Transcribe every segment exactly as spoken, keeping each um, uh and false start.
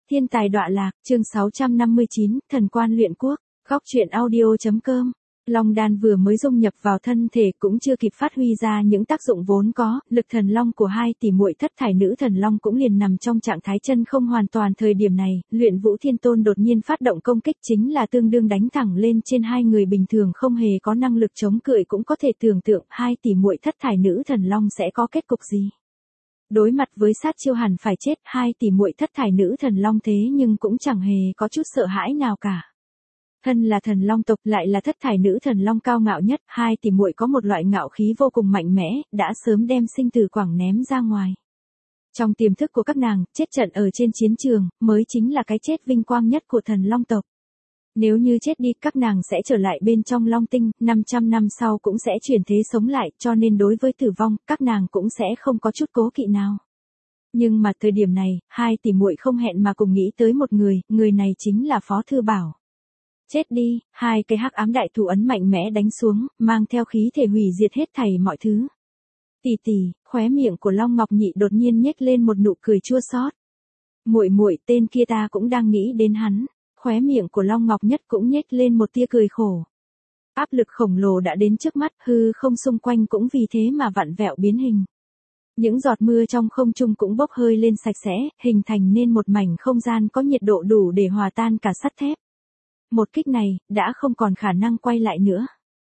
Thiên tài đọa lạc, chương sáu trăm năm mươi chín, thần quan luyện quốc, góc truyện audio.com. Long đan vừa mới dung nhập vào thân thể cũng chưa kịp phát huy ra những tác dụng vốn có, lực thần long của hai tỷ muội thất thải nữ thần long cũng liền nằm trong trạng thái chân không hoàn toàn. Thời điểm này, Luyện Vũ Thiên Tôn đột nhiên phát động công kích chính là tương đương đánh thẳng lên trên hai người bình thường không hề có năng lực chống cự cũng có thể tưởng tượng hai tỷ muội thất thải nữ thần long sẽ có kết cục gì. Đối mặt với sát chiêu hẳn phải chết, hai tỷ muội thất thải nữ thần long thế nhưng cũng chẳng hề có chút sợ hãi nào cả. Thân là thần long tộc lại là thất thải nữ thần long cao ngạo nhất, hai tỷ muội có một loại ngạo khí vô cùng mạnh mẽ, đã sớm đem sinh tử quảng ném ra ngoài. Trong tiềm thức của các nàng, chết trận ở trên chiến trường, mới chính là cái chết vinh quang nhất của thần long tộc. Nếu như chết đi, các nàng sẽ trở lại bên trong long tinh, năm trăm năm sau cũng sẽ chuyển thế sống lại, cho nên đối với tử vong, các nàng cũng sẽ không có chút cố kỵ nào. Nhưng mà thời điểm này, hai tỷ muội không hẹn mà cùng nghĩ tới một người, người này chính là Phó Thư Bảo. Chết đi, hai cái hắc ám đại thủ ấn mạnh mẽ đánh xuống, mang theo khí thể hủy diệt hết thảy mọi thứ. Tỷ tỷ, khóe miệng của Long Ngọc Nhị đột nhiên nhếch lên một nụ cười chua xót. Muội muội, tên kia ta cũng đang nghĩ đến hắn. Khóe miệng của Long Ngọc Nhất cũng nhếch lên một tia cười khổ. Áp lực khổng lồ đã đến trước mắt, hư không xung quanh cũng vì thế mà vặn vẹo biến hình. Những giọt mưa trong không trung cũng bốc hơi lên sạch sẽ, hình thành nên một mảnh không gian có nhiệt độ đủ để hòa tan cả sắt thép. Một kích này, đã không còn khả năng quay lại nữa.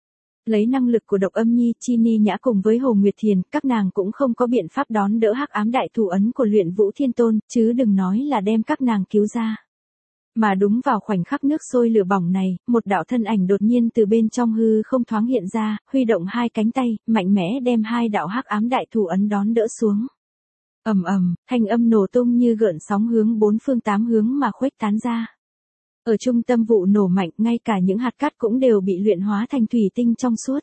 Lấy năng lực của Độc Âm Nhi, Chi Ni Nhã cùng với Hồ Nguyệt Thiền, các nàng cũng không có biện pháp đón đỡ hắc ám đại thủ ấn của Luyện Vũ Thiên Tôn, chứ đừng nói là đem các nàng cứu ra. Mà đúng vào khoảnh khắc nước sôi lửa bỏng này, một đạo thân ảnh đột nhiên từ bên trong hư không thoáng hiện ra, huy động hai cánh tay, mạnh mẽ đem hai đạo hắc ám đại thủ ấn đón đỡ xuống. Ầm ầm, thanh âm nổ tung như gợn sóng hướng bốn phương tám hướng mà khuếch tán ra. Ở trung tâm vụ nổ mạnh, ngay cả những hạt cát cũng đều bị luyện hóa thành thủy tinh trong suốt.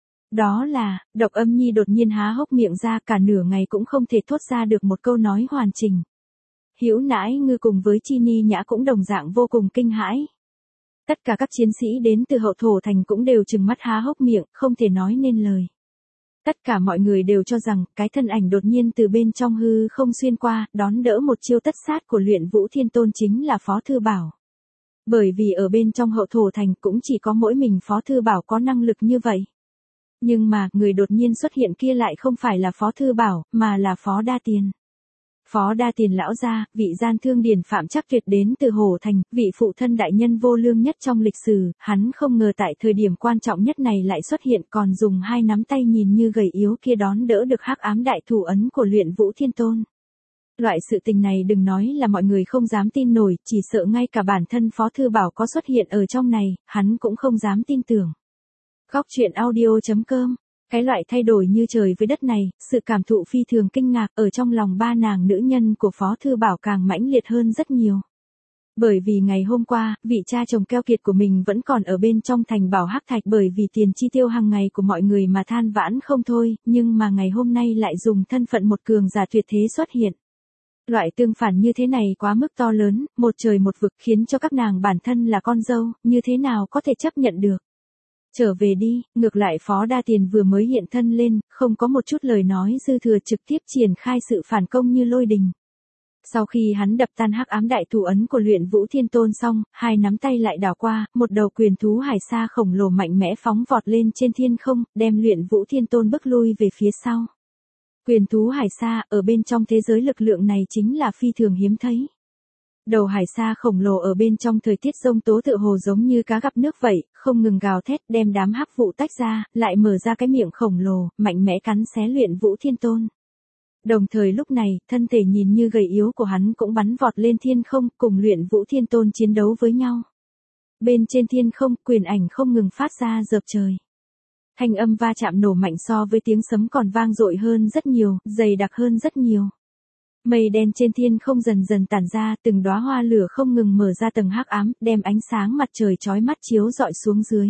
Đó là, Độc Âm Nhi đột nhiên há hốc miệng ra, cả nửa ngày cũng không thể thốt ra được một câu nói hoàn chỉnh. Hữu Nãi Ngư cùng với Chi Ni Nhã cũng đồng dạng vô cùng kinh hãi. Tất cả các chiến sĩ đến từ Hậu Thổ Thành cũng đều trừng mắt há hốc miệng, không thể nói nên lời. Tất cả mọi người đều cho rằng, cái thân ảnh đột nhiên từ bên trong hư không xuyên qua, đón đỡ một chiêu tất sát của Luyện Vũ Thiên Tôn chính là Phó Thư Bảo. Bởi vì ở bên trong Hậu Thổ Thành cũng chỉ có mỗi mình Phó Thư Bảo có năng lực như vậy. Nhưng mà, người đột nhiên xuất hiện kia lại không phải là Phó Thư Bảo, mà là Phó Đa Tiền. Phó Đa Tiền lão gia, vị gian thương điển Phạm Chắc Tuyệt đến từ Hồ Thành, vị phụ thân đại nhân vô lương nhất trong lịch sử, hắn không ngờ tại thời điểm quan trọng nhất này lại xuất hiện, còn dùng hai nắm tay nhìn như gầy yếu kia đón đỡ được hắc ám đại thủ ấn của Luyện Vũ Thiên Tôn. Loại sự tình này đừng nói là mọi người không dám tin nổi, chỉ sợ ngay cả bản thân Phó Thư Bảo có xuất hiện ở trong này, hắn cũng không dám tin tưởng. Góc truyện audio.com. Cái loại thay đổi như trời với đất này, sự cảm thụ phi thường kinh ngạc ở trong lòng ba nàng nữ nhân của Phó Thư Bảo càng mãnh liệt hơn rất nhiều. Bởi vì ngày hôm qua, vị cha chồng keo kiệt của mình vẫn còn ở bên trong thành Bảo Hắc Thạch bởi vì tiền chi tiêu hàng ngày của mọi người mà than vãn không thôi, nhưng mà ngày hôm nay lại dùng thân phận một cường giả tuyệt thế xuất hiện. Loại tương phản như thế này quá mức to lớn, một trời một vực khiến cho các nàng bản thân là con dâu, như thế nào có thể chấp nhận được. Trở về đi, ngược lại Phó Đa Tiền vừa mới hiện thân lên, không có một chút lời nói dư thừa trực tiếp triển khai sự phản công như lôi đình. Sau khi hắn đập tan hắc ám đại thủ ấn của Luyện Vũ Thiên Tôn xong, hai nắm tay lại đảo qua, một đầu quyền thú hải sa khổng lồ mạnh mẽ phóng vọt lên trên thiên không, đem Luyện Vũ Thiên Tôn bức lui về phía sau. Quyền thú hải sa, ở bên trong thế giới lực lượng này chính là phi thường hiếm thấy. Đầu hải sa khổng lồ ở bên trong thời tiết giông tố tựa hồ giống như cá gặp nước vậy, không ngừng gào thét đem đám hắc vụ tách ra, lại mở ra cái miệng khổng lồ, mạnh mẽ cắn xé Luyện Vũ Thiên Tôn. Đồng thời lúc này, thân thể nhìn như gầy yếu của hắn cũng bắn vọt lên thiên không, cùng Luyện Vũ Thiên Tôn chiến đấu với nhau. Bên trên thiên không, quyền ảnh không ngừng phát ra dợp trời. Thanh âm va chạm nổ mạnh so với tiếng sấm còn vang dội hơn rất nhiều, dày đặc hơn rất nhiều. Mây đen trên thiên không dần dần tản ra, từng đóa hoa lửa không ngừng mở ra tầng hắc ám, đem ánh sáng mặt trời chói mắt chiếu rọi xuống dưới.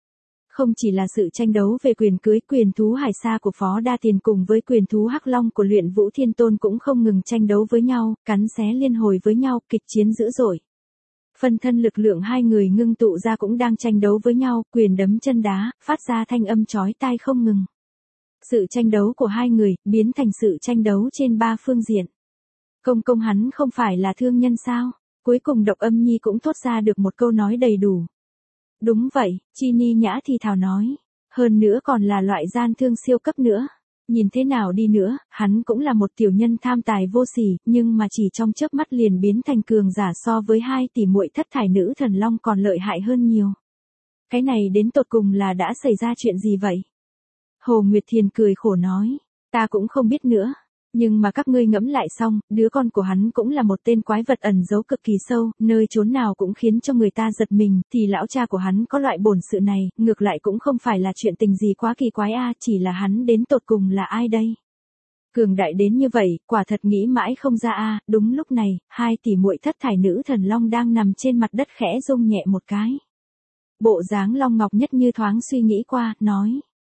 Không chỉ là sự tranh đấu về quyền cưới quyền thú hải sa của Phó Đa Tiền cùng với quyền thú hắc long của Luyện Vũ Thiên Tôn cũng không ngừng tranh đấu với nhau, cắn xé liên hồi với nhau, kịch chiến dữ dội. Phân thân lực lượng hai người ngưng tụ ra cũng đang tranh đấu với nhau, quyền đấm chân đá, phát ra thanh âm chói tai không ngừng. Sự tranh đấu của hai người, biến thành sự tranh đấu trên ba phương diện. Công công hắn không phải là thương nhân sao? Cuối cùng Độc Âm Nhi cũng thốt ra được một câu nói đầy đủ. Đúng vậy, Chi Ni Nhã thì thào nói. Hơn nữa còn là loại gian thương siêu cấp nữa. Nhìn thế nào đi nữa, hắn cũng là một tiểu nhân tham tài vô sỉ, nhưng mà chỉ trong chớp mắt liền biến thành cường giả so với hai tỷ muội thất thải nữ thần long còn lợi hại hơn nhiều. Cái này đến tột cùng là đã xảy ra chuyện gì vậy? Hồ Nguyệt Thiền cười khổ nói, ta cũng không biết nữa. Nhưng mà các ngươi ngẫm lại xong, đứa con của hắn cũng là một tên quái vật ẩn giấu cực kỳ sâu, nơi chốn nào cũng khiến cho người ta giật mình, thì lão cha của hắn có loại bổn sự này, ngược lại cũng không phải là chuyện tình gì quá kỳ quái a, chỉ là hắn đến tột cùng là ai đây? Cường đại đến như vậy, quả thật nghĩ mãi không ra a. Đúng lúc này, hai tỷ muội thất thải nữ thần long đang nằm trên mặt đất khẽ rung nhẹ một cái. Bộ dáng Long Ngọc Nhất như thoáng suy nghĩ qua, nói: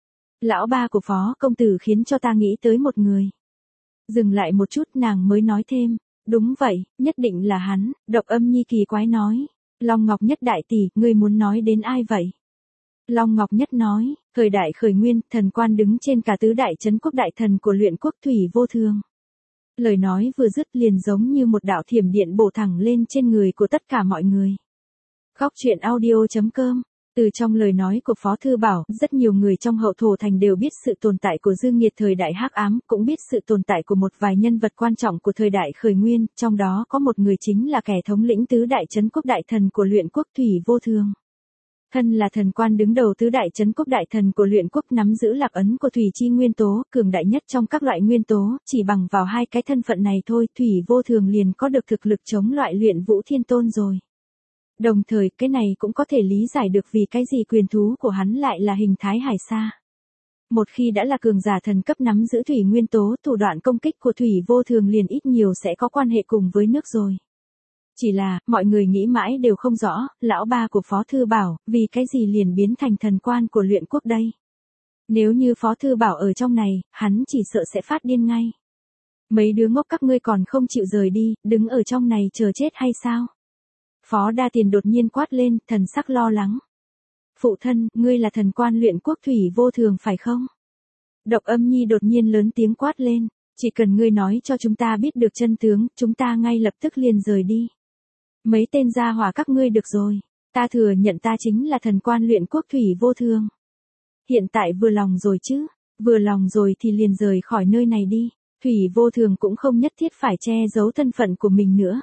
Lão ba của Phó công tử khiến cho ta nghĩ tới một người. Dừng lại một chút nàng mới nói thêm, đúng vậy, nhất định là hắn. Độc Âm Nhi kỳ quái nói, Long Ngọc Nhất đại tỷ, ngươi muốn nói đến ai vậy? Long Ngọc Nhất nói, thời đại khởi nguyên, thần quan đứng trên cả tứ đại trấn quốc đại thần của luyện quốc Thủy Vô Thường. Lời nói vừa dứt liền giống như một đạo thiểm điện bổ thẳng lên trên người của tất cả mọi người. Góc truyện audio chấm com. Từ trong lời nói của Phó Thư Bảo, rất nhiều người trong Hậu Thổ Thành đều biết sự tồn tại của Dương Nghiệt thời đại hắc ám, cũng biết sự tồn tại của một vài nhân vật quan trọng của thời đại khởi nguyên, trong đó có một người chính là kẻ thống lĩnh tứ đại trấn quốc đại thần của luyện quốc Thủy Vô Thường. Thân là thần quan đứng đầu tứ đại trấn quốc đại thần của luyện quốc nắm giữ lạc ấn của thủy chi nguyên tố, cường đại nhất trong các loại nguyên tố, chỉ bằng vào hai cái thân phận này thôi, Thủy Vô Thường liền có được thực lực chống loại luyện vũ thiên tôn rồi. Đồng thời, cái này cũng có thể lý giải được vì cái gì quyền thú của hắn lại là hình thái hải sa. Một khi đã là cường giả thần cấp nắm giữ thủy nguyên tố, thủ đoạn công kích của Thủy Vô Thường liền ít nhiều sẽ có quan hệ cùng với nước rồi. Chỉ là, mọi người nghĩ mãi đều không rõ, lão ba của Phó Thư Bảo, vì cái gì liền biến thành thần quan của luyện quốc đây. Nếu như Phó Thư Bảo ở trong này, hắn chỉ sợ sẽ phát điên ngay. Mấy đứa ngốc các ngươi còn không chịu rời đi, đứng ở trong này chờ chết hay sao? Phó Đa Tiền đột nhiên quát lên, thần sắc lo lắng. Phụ thân, ngươi là thần quan luyện quốc Thủy Vô Thường phải không? Độc Âm Nhi đột nhiên lớn tiếng quát lên, chỉ cần ngươi nói cho chúng ta biết được chân tướng, chúng ta ngay lập tức liền rời đi. Mấy tên gia hỏa các ngươi được rồi, ta thừa nhận ta chính là thần quan luyện quốc Thủy Vô Thường. Hiện tại vừa lòng rồi chứ, vừa lòng rồi thì liền rời khỏi nơi này đi, Thủy Vô Thường cũng không nhất thiết phải che giấu thân phận của mình nữa.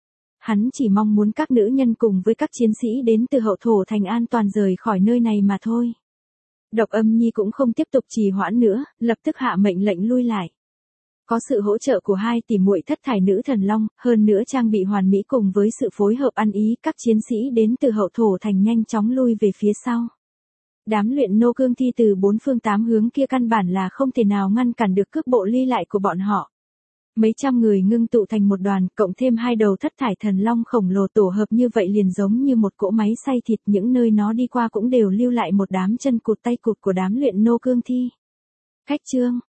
Hắn chỉ mong muốn các nữ nhân cùng với các chiến sĩ đến từ Hậu Thổ Thành an toàn rời khỏi nơi này mà thôi. Độc Âm Nhi cũng không tiếp tục trì hoãn nữa, lập tức hạ mệnh lệnh lui lại. Có sự hỗ trợ của hai tỷ muội thất thải nữ thần long, hơn nữa trang bị hoàn mỹ cùng với sự phối hợp ăn ý, các chiến sĩ đến từ Hậu Thổ Thành nhanh chóng lui về phía sau. Đám luyện nô cương thi từ bốn phương tám hướng kia căn bản là không thể nào ngăn cản được cước bộ ly lại của bọn họ. Mấy trăm người ngưng tụ thành một đoàn, cộng thêm hai đầu thất thải thần long khổng lồ tổ hợp như vậy liền giống như một cỗ máy xay thịt, những nơi nó đi qua cũng đều lưu lại một đám chân cụt tay cụt của đám luyện nô cương thi. Khách chương